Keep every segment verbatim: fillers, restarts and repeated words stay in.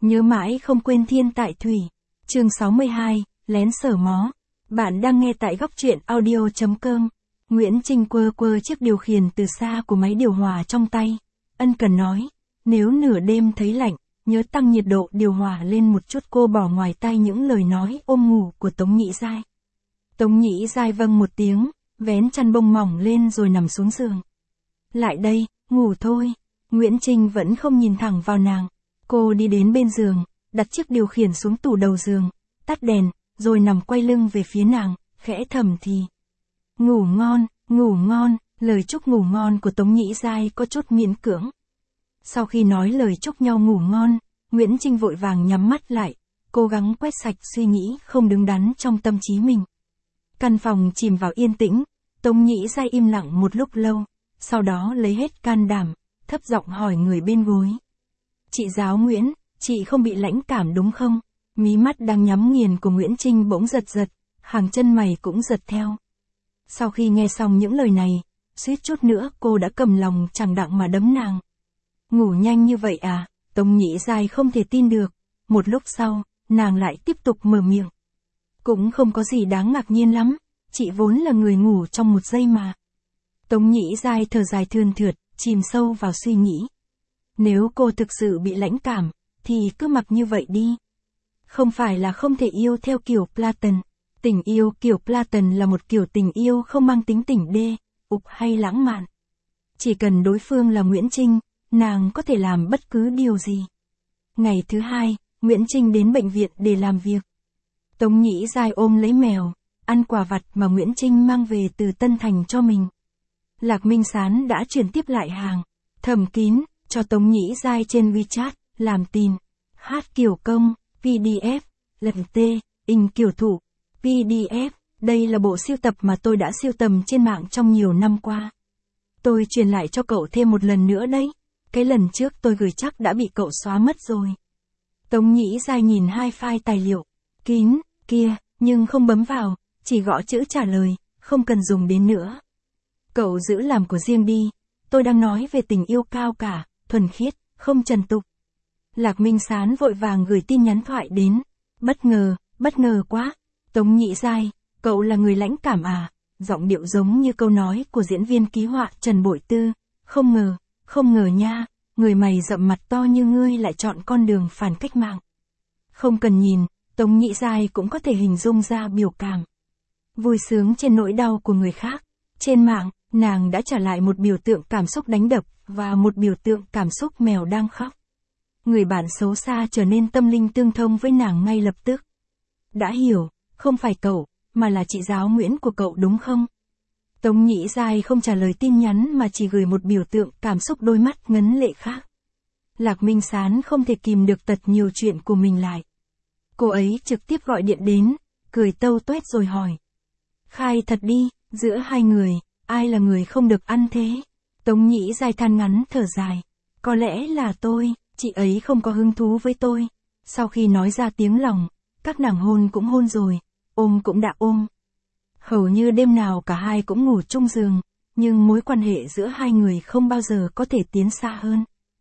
Nhớ mãi không quên thiên tại thủy. Chương sáu mươi hai, lén sờ mó. Bạn đang nghe tại góc truyện audio.com. Nguyễn Trinh quơ quơ chiếc điều khiển từ xa của máy điều hòa trong tay. Ân cần nói, nếu nửa đêm thấy lạnh, nhớ tăng nhiệt độ điều hòa lên một chút. Cô bỏ ngoài tai những lời nói ôm ngủ của Tống Nhĩ Giai. Tống Nhĩ Giai vâng một tiếng, vén chăn bông mỏng lên rồi nằm xuống giường. Lại đây, ngủ thôi. Nguyễn Trinh vẫn không nhìn thẳng vào nàng. Cô đi đến bên giường, đặt chiếc điều khiển xuống tủ đầu giường, tắt đèn, rồi nằm quay lưng về phía nàng, khẽ thầm thì. Ngủ ngon, ngủ ngon, lời chúc ngủ ngon của Tống Nhĩ Giai có chút miễn cưỡng. Sau khi nói lời chúc nhau ngủ ngon, Nguyễn Trinh vội vàng nhắm mắt lại, cố gắng quét sạch suy nghĩ không đứng đắn trong tâm trí mình. Căn phòng chìm vào yên tĩnh, Tống Nhĩ Giai im lặng một lúc lâu, sau đó lấy hết can đảm, thấp giọng hỏi người bên gối. Chị giáo Nguyễn, chị không bị lãnh cảm đúng không? Mí mắt đang nhắm nghiền của Nguyễn Trinh bỗng giật giật, hàng chân mày cũng giật theo. Sau khi nghe xong những lời này, suýt chút nữa cô đã cầm lòng chẳng đặng mà đấm nàng. Ngủ nhanh như vậy à? Tống Nhĩ Giai không thể tin được. Một lúc sau, nàng lại tiếp tục mở miệng. Cũng không có gì đáng ngạc nhiên lắm, chị vốn là người ngủ trong một giây mà. Tống Nhĩ Giai thở dài thườn thượt, chìm sâu vào suy nghĩ. Nếu cô thực sự bị lãnh cảm, thì cứ mặc như vậy đi. Không phải là không thể yêu theo kiểu Platon. Tình yêu kiểu Platon là một kiểu tình yêu không mang tính tỉnh đê, ục hay lãng mạn. Chỉ cần đối phương là Nguyễn Trinh, nàng có thể làm bất cứ điều gì. Ngày thứ hai, Nguyễn Trinh đến bệnh viện để làm việc. Tống Nhĩ Giai ôm lấy mèo, ăn quà vặt mà Nguyễn Trinh mang về từ Tân Thành cho mình. Lạc Minh Sán đã chuyển tiếp lại hàng, thầm kín, cho Tống Nhĩ Giai trên WeChat, làm tin, hát kiểu công, pê đê ép, lần T, in kiểu thủ, pê đê ép, đây là bộ sưu tập mà tôi đã sưu tầm trên mạng trong nhiều năm qua. Tôi truyền lại cho cậu thêm một lần nữa đấy, cái lần trước tôi gửi chắc đã bị cậu xóa mất rồi. Tống Nhĩ Giai nhìn hai file tài liệu, kín, kia, nhưng không bấm vào, chỉ gõ chữ trả lời, không cần dùng đến nữa. Cậu giữ làm của riêng đi, tôi đang nói về tình yêu cao cả, thuần khiết, không trần tục. Lạc Minh Sán vội vàng gửi tin nhắn thoại đến. Bất ngờ, bất ngờ quá. Tống Nhĩ Giai, cậu là người lãnh cảm à? Giọng điệu giống như câu nói của diễn viên ký họa Trần Bội Tư. Không ngờ, không ngờ nha, người mày rậm mặt to như ngươi lại chọn con đường phản cách mạng. Không cần nhìn, Tống Nhĩ Giai cũng có thể hình dung ra biểu cảm. Vui sướng trên nỗi đau của người khác. Trên mạng, nàng đã trả lại một biểu tượng cảm xúc đánh đập, và một biểu tượng cảm xúc mèo đang khóc. Người bạn xấu xa trở nên tâm linh tương thông với nàng ngay lập tức. Đã hiểu, không phải cậu, mà là chị giáo Nguyễn của cậu đúng không? Tống Nhĩ Giai không trả lời tin nhắn mà chỉ gửi một biểu tượng cảm xúc đôi mắt ngấn lệ khác. Lạc Minh Sán không thể kìm được tật nhiều chuyện của mình lại. Cô ấy trực tiếp gọi điện đến, cười tâu tuét rồi hỏi. Khai thật đi, giữa hai người, ai là người không được ăn thế? Tống Nhĩ Giai than ngắn thở dài. Có lẽ là tôi, chị ấy không có hứng thú với tôi. Sau khi nói ra tiếng lòng, các nàng hôn cũng hôn rồi, ôm cũng đã ôm. Hầu như đêm nào cả hai cũng ngủ chung giường, nhưng mối quan hệ giữa hai người không bao giờ có thể tiến xa hơn.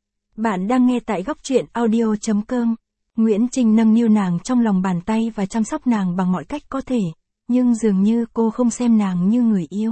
Bạn đang nghe tại góc truyện audio.com. Nguyễn Trinh nâng niu nàng trong lòng bàn tay và chăm sóc nàng bằng mọi cách có thể, nhưng dường như cô không xem nàng như người yêu.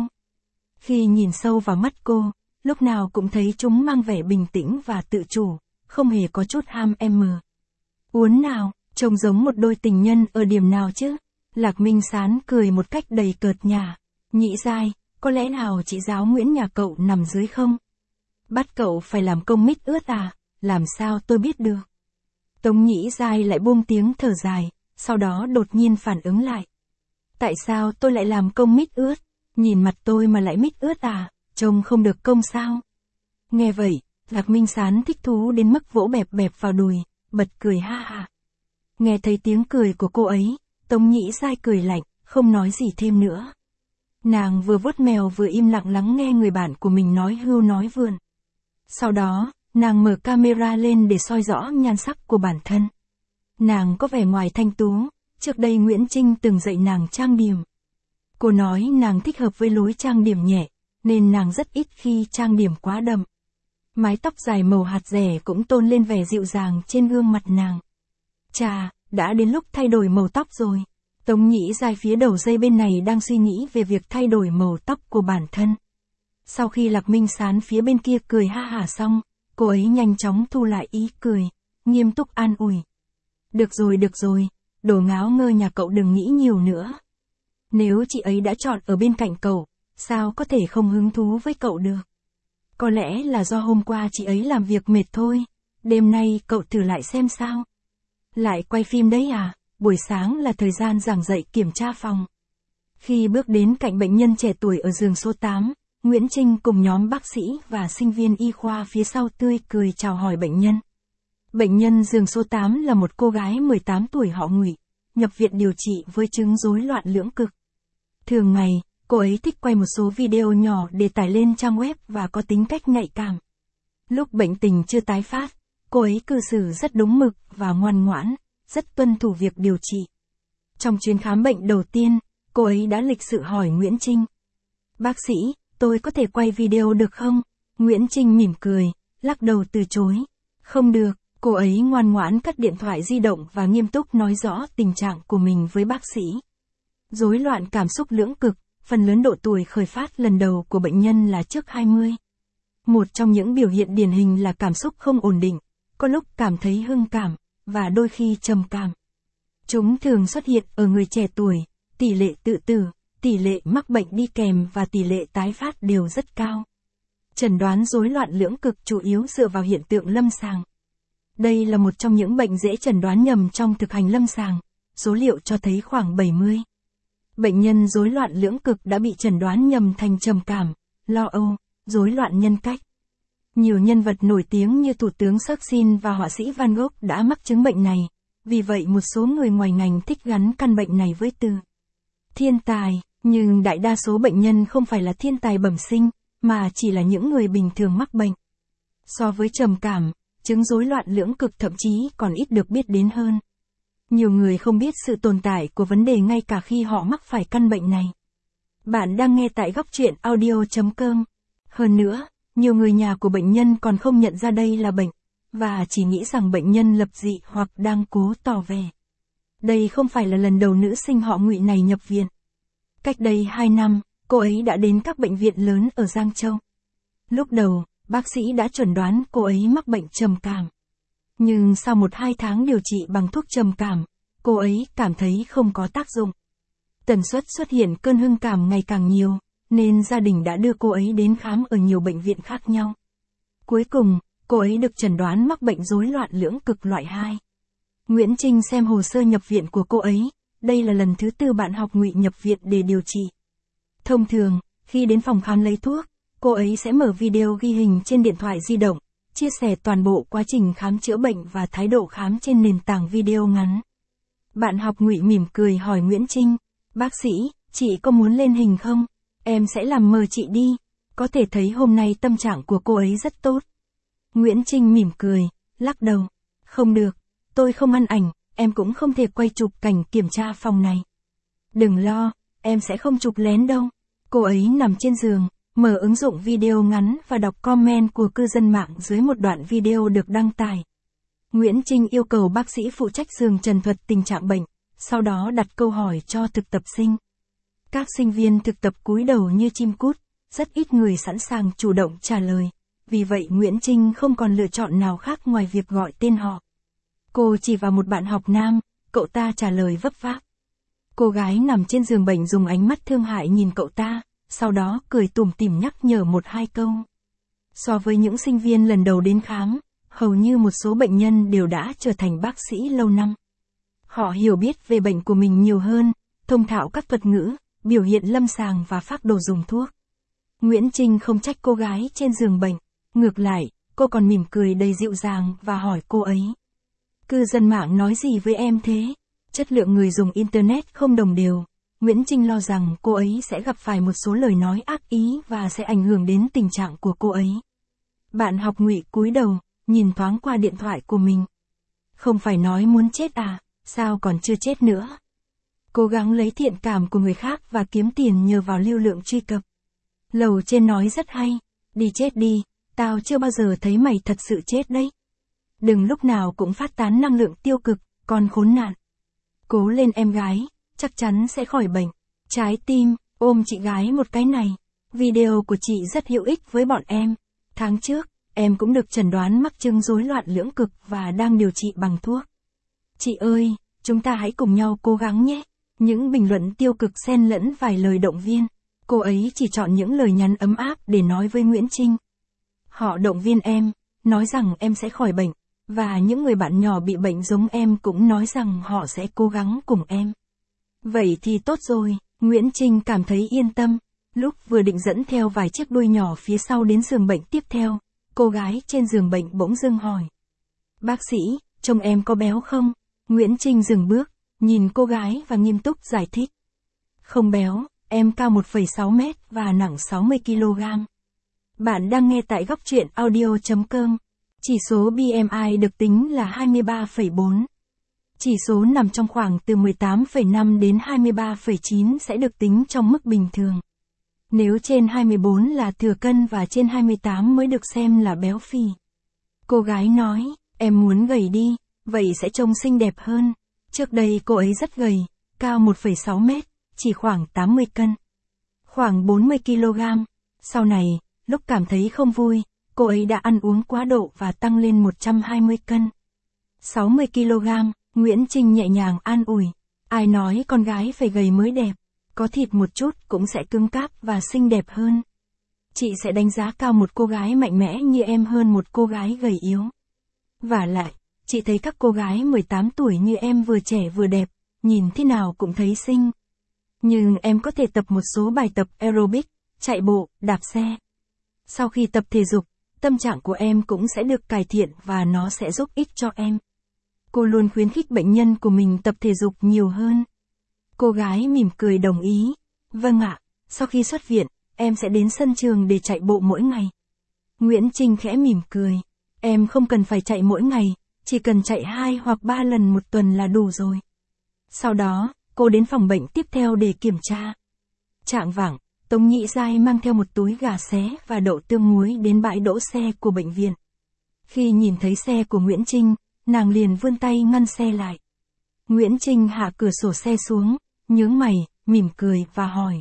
Khi nhìn sâu vào mắt cô, lúc nào cũng thấy chúng mang vẻ bình tĩnh và tự chủ, không hề có chút ham em mờ. Uốn nào, trông giống một đôi tình nhân ở điểm nào chứ? Lạc Minh Sán cười một cách đầy cợt nhả. Nhĩ Giai, có lẽ nào chị giáo Nguyễn nhà cậu nằm dưới không? Bắt cậu phải làm công mít ướt à? Làm sao tôi biết được? Tống Nhĩ Giai lại buông tiếng thở dài, sau đó đột nhiên phản ứng lại. Tại sao tôi lại làm công mít ướt? Nhìn mặt tôi mà lại mít ướt à? Trông không được công sao? Nghe vậy, Lạc Minh Sán thích thú đến mức vỗ bẹp bẹp vào đùi, bật cười ha ha. Nghe thấy tiếng cười của cô ấy, Tống Nhĩ Giai cười lạnh, không nói gì thêm nữa. Nàng vừa vuốt mèo vừa im lặng lắng nghe người bạn của mình nói hưu nói vượn. Sau đó, nàng mở camera lên để soi rõ nhan sắc của bản thân. Nàng có vẻ ngoài thanh tú, trước đây Nguyễn Trinh từng dạy nàng trang điểm. Cô nói nàng thích hợp với lối trang điểm nhẹ, nên nàng rất ít khi trang điểm quá đậm. Mái tóc dài màu hạt rẻ cũng tôn lên vẻ dịu dàng trên gương mặt nàng. Chà, đã đến lúc thay đổi màu tóc rồi. Tống Nhĩ Giai phía đầu dây bên này đang suy nghĩ về việc thay đổi màu tóc của bản thân. Sau khi Lạc Minh Sán phía bên kia cười ha hả xong, cô ấy nhanh chóng thu lại ý cười, nghiêm túc an ủi. Được rồi được rồi, đồ ngáo ngơ nhà cậu đừng nghĩ nhiều nữa. Nếu chị ấy đã chọn ở bên cạnh cậu, sao có thể không hứng thú với cậu được? Có lẽ là do hôm qua chị ấy làm việc mệt thôi, đêm nay cậu thử lại xem sao. Lại quay phim đấy à? Buổi sáng là thời gian giảng dạy kiểm tra phòng. Khi bước đến cạnh bệnh nhân trẻ tuổi ở giường số tám, Nguyễn Trinh cùng nhóm bác sĩ và sinh viên y khoa phía sau tươi cười chào hỏi bệnh nhân. Bệnh nhân giường số tám là một cô gái mười tám tuổi họ Ngụy, nhập viện điều trị với chứng rối loạn lưỡng cực. Thường ngày, cô ấy thích quay một số video nhỏ để tải lên trang web và có tính cách nhạy cảm. Lúc bệnh tình chưa tái phát, cô ấy cư xử rất đúng mực và ngoan ngoãn, rất tuân thủ việc điều trị. Trong chuyến khám bệnh đầu tiên, cô ấy đã lịch sự hỏi Nguyễn Trinh. Bác sĩ, tôi có thể quay video được không? Nguyễn Trinh mỉm cười, lắc đầu từ chối. Không được, cô ấy ngoan ngoãn cất điện thoại di động và nghiêm túc nói rõ tình trạng của mình với bác sĩ. Rối loạn cảm xúc lưỡng cực, phần lớn độ tuổi khởi phát lần đầu của bệnh nhân là trước hai mươi. Một trong những biểu hiện điển hình là cảm xúc không ổn định, có lúc cảm thấy hưng cảm, và đôi khi trầm cảm. Chúng thường xuất hiện ở người trẻ tuổi, tỷ lệ tự tử, tỷ lệ mắc bệnh đi kèm và tỷ lệ tái phát đều rất cao. Chẩn đoán rối loạn lưỡng cực chủ yếu dựa vào hiện tượng lâm sàng. Đây là một trong những bệnh dễ chẩn đoán nhầm trong thực hành lâm sàng, số liệu cho thấy khoảng bảy mươi. Bệnh nhân rối loạn lưỡng cực đã bị chẩn đoán nhầm thành trầm cảm, lo âu, rối loạn nhân cách. Nhiều nhân vật nổi tiếng như Thủ tướng Churchill và họa sĩ Van Gogh đã mắc chứng bệnh này, vì vậy một số người ngoài ngành thích gắn căn bệnh này với từ thiên tài, nhưng đại đa số bệnh nhân không phải là thiên tài bẩm sinh, mà chỉ là những người bình thường mắc bệnh. So với trầm cảm, chứng rối loạn lưỡng cực thậm chí còn ít được biết đến hơn. Nhiều người không biết sự tồn tại của vấn đề ngay cả khi họ mắc phải căn bệnh này. Bạn đang nghe tại góc truyện audio chấm com. Hơn nữa, nhiều người nhà của bệnh nhân còn không nhận ra đây là bệnh, và chỉ nghĩ rằng bệnh nhân lập dị hoặc đang cố tỏ vẻ. Đây không phải là lần đầu nữ sinh họ Ngụy này nhập viện. Cách đây hai năm, cô ấy đã đến các bệnh viện lớn ở Giang Châu. Lúc đầu, bác sĩ đã chuẩn đoán cô ấy mắc bệnh trầm cảm. Nhưng sau một hai tháng điều trị bằng thuốc trầm cảm, cô ấy cảm thấy không có tác dụng. Tần suất xuất hiện cơn hưng cảm ngày càng nhiều, nên gia đình đã đưa cô ấy đến khám ở nhiều bệnh viện khác nhau. Cuối cùng, cô ấy được chẩn đoán mắc bệnh rối loạn lưỡng cực loại hai. Nguyễn Trinh xem hồ sơ nhập viện của cô ấy, đây là lần thứ tư bạn học Ngụy nhập viện để điều trị. Thông thường, khi đến phòng khám lấy thuốc, cô ấy sẽ mở video ghi hình trên điện thoại di động, chia sẻ toàn bộ quá trình khám chữa bệnh và thái độ khám trên nền tảng video ngắn. Bạn học Ngụy mỉm cười hỏi Nguyễn Trinh, bác sĩ, chị có muốn lên hình không? Em sẽ làm mờ chị đi, có thể thấy hôm nay tâm trạng của cô ấy rất tốt. Nguyễn Trinh mỉm cười, lắc đầu, không được, tôi không ăn ảnh, em cũng không thể quay chụp cảnh kiểm tra phòng này. Đừng lo, em sẽ không chụp lén đâu. Cô ấy nằm trên giường, mở ứng dụng video ngắn và đọc comment của cư dân mạng dưới một đoạn video được đăng tải. Nguyễn Trinh yêu cầu bác sĩ phụ trách giường trần thuật tình trạng bệnh, sau đó đặt câu hỏi cho thực tập sinh. Các sinh viên thực tập cúi đầu như chim cút, rất ít người sẵn sàng chủ động trả lời. Vì vậy Nguyễn Trinh không còn lựa chọn nào khác ngoài việc gọi tên họ. Cô chỉ vào một bạn học nam, cậu ta trả lời vấp váp. Cô gái nằm trên giường bệnh dùng ánh mắt thương hại nhìn cậu ta, sau đó cười tủm tỉm nhắc nhở một hai câu. So với những sinh viên lần đầu đến khám, hầu như một số bệnh nhân đều đã trở thành bác sĩ lâu năm. Họ hiểu biết về bệnh của mình nhiều hơn, thông thạo các thuật ngữ, biểu hiện lâm sàng và phác đồ dùng thuốc. Nguyễn Trinh không trách cô gái trên giường bệnh, ngược lại, cô còn mỉm cười đầy dịu dàng và hỏi cô ấy. Cư dân mạng nói gì với em thế? Chất lượng người dùng Internet không đồng đều. Nguyễn Trinh lo rằng cô ấy sẽ gặp phải một số lời nói ác ý và sẽ ảnh hưởng đến tình trạng của cô ấy. Bạn học Ngụy cúi đầu, nhìn thoáng qua điện thoại của mình. Không phải nói muốn chết à, sao còn chưa chết nữa? Cố gắng lấy thiện cảm của người khác và kiếm tiền nhờ vào lưu lượng truy cập. Lầu trên nói rất hay, đi chết đi, tao chưa bao giờ thấy mày thật sự chết đấy. Đừng lúc nào cũng phát tán năng lượng tiêu cực, con khốn nạn. Cố lên em gái, chắc chắn sẽ khỏi bệnh. Trái tim, ôm chị gái một cái này. Video của chị rất hữu ích với bọn em. Tháng trước, em cũng được chẩn đoán mắc chứng rối loạn lưỡng cực và đang điều trị bằng thuốc. Chị ơi, chúng ta hãy cùng nhau cố gắng nhé. Những bình luận tiêu cực xen lẫn vài lời động viên. Cô ấy chỉ chọn những lời nhắn ấm áp để nói với Nguyễn Trinh. Họ động viên em, nói rằng em sẽ khỏi bệnh. Và những người bạn nhỏ bị bệnh giống em cũng nói rằng họ sẽ cố gắng cùng em. Vậy thì tốt rồi, Nguyễn Trinh cảm thấy yên tâm. Lúc vừa định dẫn theo vài chiếc đuôi nhỏ phía sau đến giường bệnh tiếp theo, cô gái trên giường bệnh bỗng dưng hỏi. Bác sĩ, trông em có béo không? Nguyễn Trinh dừng bước, nhìn cô gái và nghiêm túc giải thích. Không béo, em cao một phẩy sáu mét và nặng sáu mươi ki lô gam. Bạn đang nghe tại góc truyện audio chấm com. Chỉ số B M I được tính là hai mươi ba phẩy bốn. Chỉ số nằm trong khoảng từ mười tám phẩy năm đến hai mươi ba phẩy chín sẽ được tính trong mức bình thường. Nếu trên hai mươi bốn là thừa cân và trên hai mươi tám mới được xem là béo phì. Cô gái nói, em muốn gầy đi, vậy sẽ trông xinh đẹp hơn. Trước đây cô ấy rất gầy, cao một phẩy sáu mét, chỉ khoảng tám mươi cân. Khoảng bốn mươi ki lô gam. Sau này, lúc cảm thấy không vui, cô ấy đã ăn uống quá độ và tăng lên một trăm hai mươi cân. sáu mươi ki lô gam, Nguyễn Trinh nhẹ nhàng an ủi. Ai nói con gái phải gầy mới đẹp, có thịt một chút cũng sẽ cứng cáp và xinh đẹp hơn. Chị sẽ đánh giá cao một cô gái mạnh mẽ như em hơn một cô gái gầy yếu. Vả lại, chị thấy các cô gái mười tám tuổi như em vừa trẻ vừa đẹp, nhìn thế nào cũng thấy xinh. Nhưng em có thể tập một số bài tập aerobic, chạy bộ, đạp xe. Sau khi tập thể dục, tâm trạng của em cũng sẽ được cải thiện và nó sẽ giúp ích cho em. Cô luôn khuyến khích bệnh nhân của mình tập thể dục nhiều hơn. Cô gái mỉm cười đồng ý. Vâng ạ, sau khi xuất viện, em sẽ đến sân trường để chạy bộ mỗi ngày. Nguyễn Trinh khẽ mỉm cười. Em không cần phải chạy mỗi ngày, chỉ cần chạy hai hoặc ba lần một tuần là đủ rồi. Sau đó, cô đến phòng bệnh tiếp theo để kiểm tra. Chạng vạng, Tống Nhĩ Giai mang theo một túi gà xé và đậu tương muối đến bãi đỗ xe của bệnh viện. Khi nhìn thấy xe của Nguyễn Trinh, nàng liền vươn tay ngăn xe lại. Nguyễn Trinh hạ cửa sổ xe xuống, nhướng mày, mỉm cười và hỏi.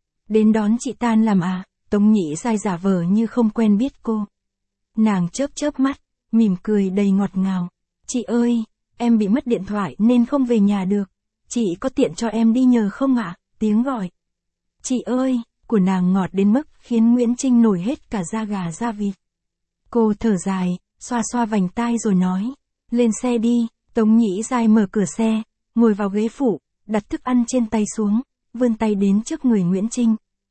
Đến đón chị tan làm à? Tống Nhĩ Giai giả vờ như không quen biết cô. Nàng chớp chớp mắt, mỉm cười đầy ngọt ngào. Chị ơi, em bị mất điện thoại nên không về nhà được. Chị có tiện cho em đi nhờ không ạ? Tiếng gọi. Chị ơi, của nàng ngọt đến mức khiến Nguyễn Trinh nổi hết cả da gà da vịt. Cô thở dài, xoa xoa vành tai rồi nói. Lên xe đi. Tống Nhĩ Giai mở cửa xe, ngồi vào ghế phụ, đặt thức ăn trên tay xuống, vươn tay đến trước người Nguyễn Trinh.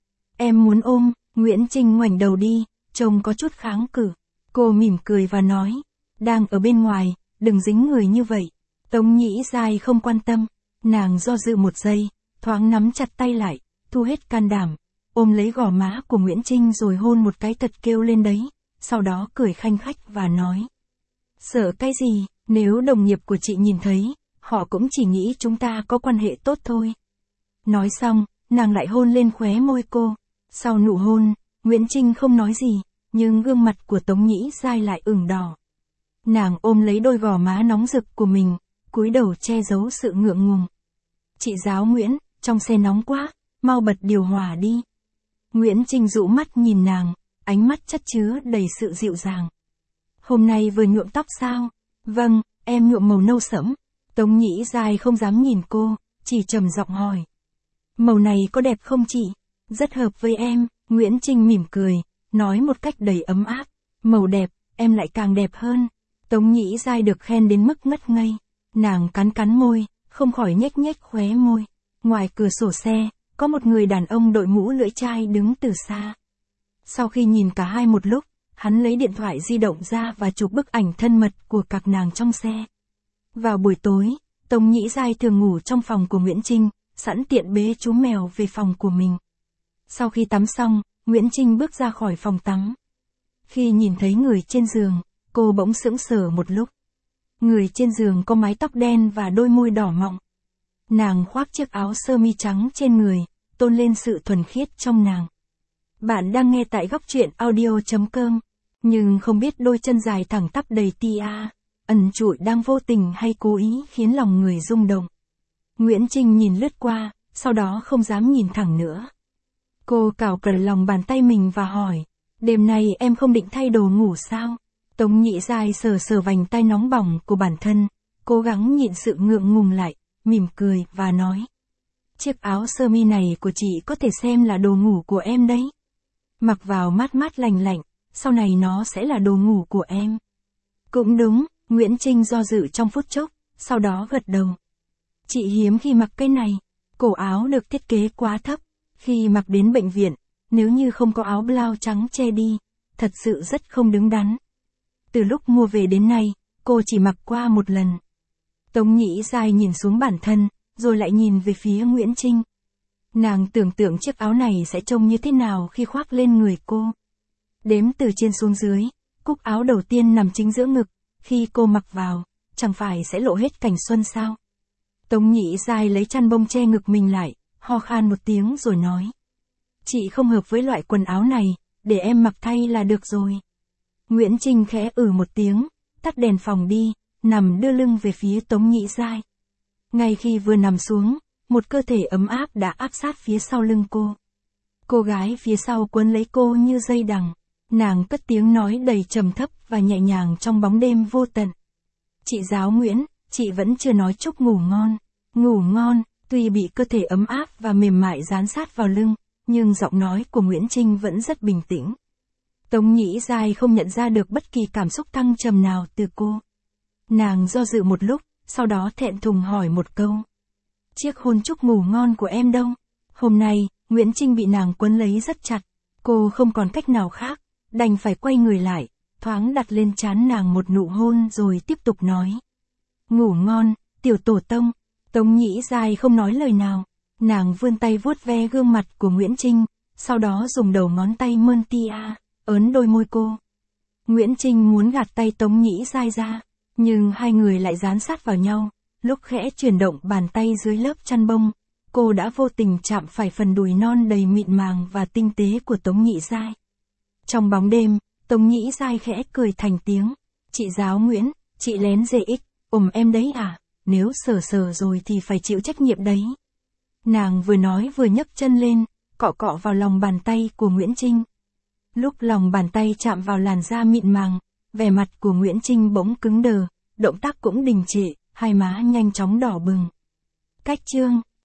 Em muốn ôm. Nguyễn Trinh ngoảnh đầu đi, trông có chút kháng cự. Cô mỉm cười và nói. Đang ở bên ngoài, đừng dính người như vậy. Tống Nhĩ Giai không quan tâm. Nàng do dự một giây, thoáng nắm chặt tay lại, thu hết can đảm, ôm lấy gò má của Nguyễn Trinh rồi hôn một cái thật kêu lên đấy, sau đó cười khanh khách và nói. Sợ cái gì, nếu đồng nghiệp của chị nhìn thấy, họ cũng chỉ nghĩ chúng ta có quan hệ tốt thôi. Nói xong, nàng lại hôn lên khóe môi cô. Sau nụ hôn, Nguyễn Trinh không nói gì, nhưng gương mặt của Tống Nhĩ Giai lại ửng đỏ. Nàng ôm lấy đôi gò má nóng rực của mình, cúi đầu che giấu sự ngượng ngùng. Chị giáo Nguyễn, trong xe nóng quá, mau bật điều hòa đi. Nguyễn Trinh dụ mắt nhìn nàng, ánh mắt chất chứa đầy sự dịu dàng. Hôm nay vừa nhuộm tóc sao? Vâng, em nhuộm màu nâu sẫm. Tống Nhĩ Giai không dám nhìn cô, chỉ trầm giọng hỏi. Màu này có đẹp không chị? Rất hợp với em. Nguyễn Trinh mỉm cười, nói một cách đầy ấm áp. Màu đẹp, em lại càng đẹp hơn. Tống Nhĩ Giai được khen đến mức ngất ngây. Nàng cắn cắn môi, không khỏi nhếch nhếch khóe môi. Ngoài cửa sổ xe, có một người đàn ông đội mũ lưỡi chai đứng từ xa. Sau khi nhìn cả hai một lúc, hắn lấy điện thoại di động ra và chụp bức ảnh thân mật của các nàng trong xe. Vào buổi tối, Tống Nhĩ Giai thường ngủ trong phòng của Nguyễn Trinh, sẵn tiện bế chú mèo về phòng của mình. Sau khi tắm xong, Nguyễn Trinh bước ra khỏi phòng tắm. Khi nhìn thấy người trên giường, cô bỗng sững sờ một lúc. Người trên giường có mái tóc đen và đôi môi đỏ mọng. Nàng khoác chiếc áo sơ mi trắng trên người, tôn lên sự thuần khiết trong nàng. Bạn đang nghe tại góc truyện audio chấm com, nhưng không biết đôi chân dài thẳng tắp đầy tia, ẩn trụi đang vô tình hay cố ý khiến lòng người rung động. Nguyễn Trinh nhìn lướt qua, sau đó không dám nhìn thẳng nữa. Cô cào cẩn lòng bàn tay mình và hỏi, đêm nay em không định thay đồ ngủ sao? Tống Nhĩ Giai sờ sờ vành tay nóng bỏng của bản thân, cố gắng nhịn sự ngượng ngùng lại, mỉm cười và nói. Chiếc áo sơ mi này của chị có thể xem là đồ ngủ của em đấy. Mặc vào mát mát lành lạnh, sau này nó sẽ là đồ ngủ của em. Cũng đúng, Nguyễn Trinh do dự trong phút chốc, sau đó gật đầu. Chị hiếm khi mặc cái này, cổ áo được thiết kế quá thấp, khi mặc đến bệnh viện, nếu như không có áo blau trắng che đi, thật sự rất không đứng đắn. Từ lúc mua về đến nay, cô chỉ mặc qua một lần. Tống Nhĩ Giai nhìn xuống bản thân, rồi lại nhìn về phía Nguyễn Trinh. Nàng tưởng tượng chiếc áo này sẽ trông như thế nào khi khoác lên người cô. Đếm từ trên xuống dưới, cúc áo đầu tiên nằm chính giữa ngực, khi cô mặc vào, chẳng phải sẽ lộ hết cảnh xuân sao? Tống Nhĩ Giai lấy chăn bông che ngực mình lại, ho khan một tiếng rồi nói. Chị không hợp với loại quần áo này, để em mặc thay là được rồi. Nguyễn Trinh khẽ ử một tiếng, tắt đèn phòng đi, nằm đưa lưng về phía Tống Nhĩ Giai. Ngay khi vừa nằm xuống, một cơ thể ấm áp đã áp sát phía sau lưng cô. Cô gái phía sau quấn lấy cô như dây đằng, nàng cất tiếng nói đầy trầm thấp và nhẹ nhàng trong bóng đêm vô tận. Chị Giáo Nguyễn, chị vẫn chưa nói chúc ngủ ngon. Ngủ ngon, tuy bị cơ thể ấm áp và mềm mại dán sát vào lưng, nhưng giọng nói của Nguyễn Trinh vẫn rất bình tĩnh. Tống Nhĩ Giai không nhận ra được bất kỳ cảm xúc thăng trầm nào từ cô. Nàng do dự một lúc, sau đó thẹn thùng hỏi một câu. Chiếc hôn chúc ngủ ngon của em đâu? Hôm nay, Nguyễn Trinh bị nàng quấn lấy rất chặt. Cô không còn cách nào khác, đành phải quay người lại, thoáng đặt lên trán nàng một nụ hôn rồi tiếp tục nói. Ngủ ngon, tiểu tổ tông. Tống Nhĩ Giai không nói lời nào. Nàng vươn tay vuốt ve gương mặt của Nguyễn Trinh, sau đó dùng đầu ngón tay mơn tia, ớn đôi môi cô. Nguyễn Trinh muốn gạt tay Tống Nhĩ Giai ra, nhưng hai người lại dán sát vào nhau. Lúc khẽ chuyển động bàn tay dưới lớp chăn bông, cô đã vô tình chạm phải phần đùi non đầy mịn màng và tinh tế của Tống Nhĩ Giai. Trong bóng đêm, Tống Nhĩ Giai khẽ cười thành tiếng. Chị Giáo Nguyễn, chị lén dê ích, ôm em đấy à? Nếu sờ sờ rồi thì phải chịu trách nhiệm đấy. Nàng vừa nói vừa nhấc chân lên, cọ cọ vào lòng bàn tay của Nguyễn Trinh. Lúc lòng bàn tay chạm vào làn da mịn màng, vẻ mặt của Nguyễn Trinh bỗng cứng đờ, động tác cũng đình trệ, hai má nhanh chóng đỏ bừng. Cách chương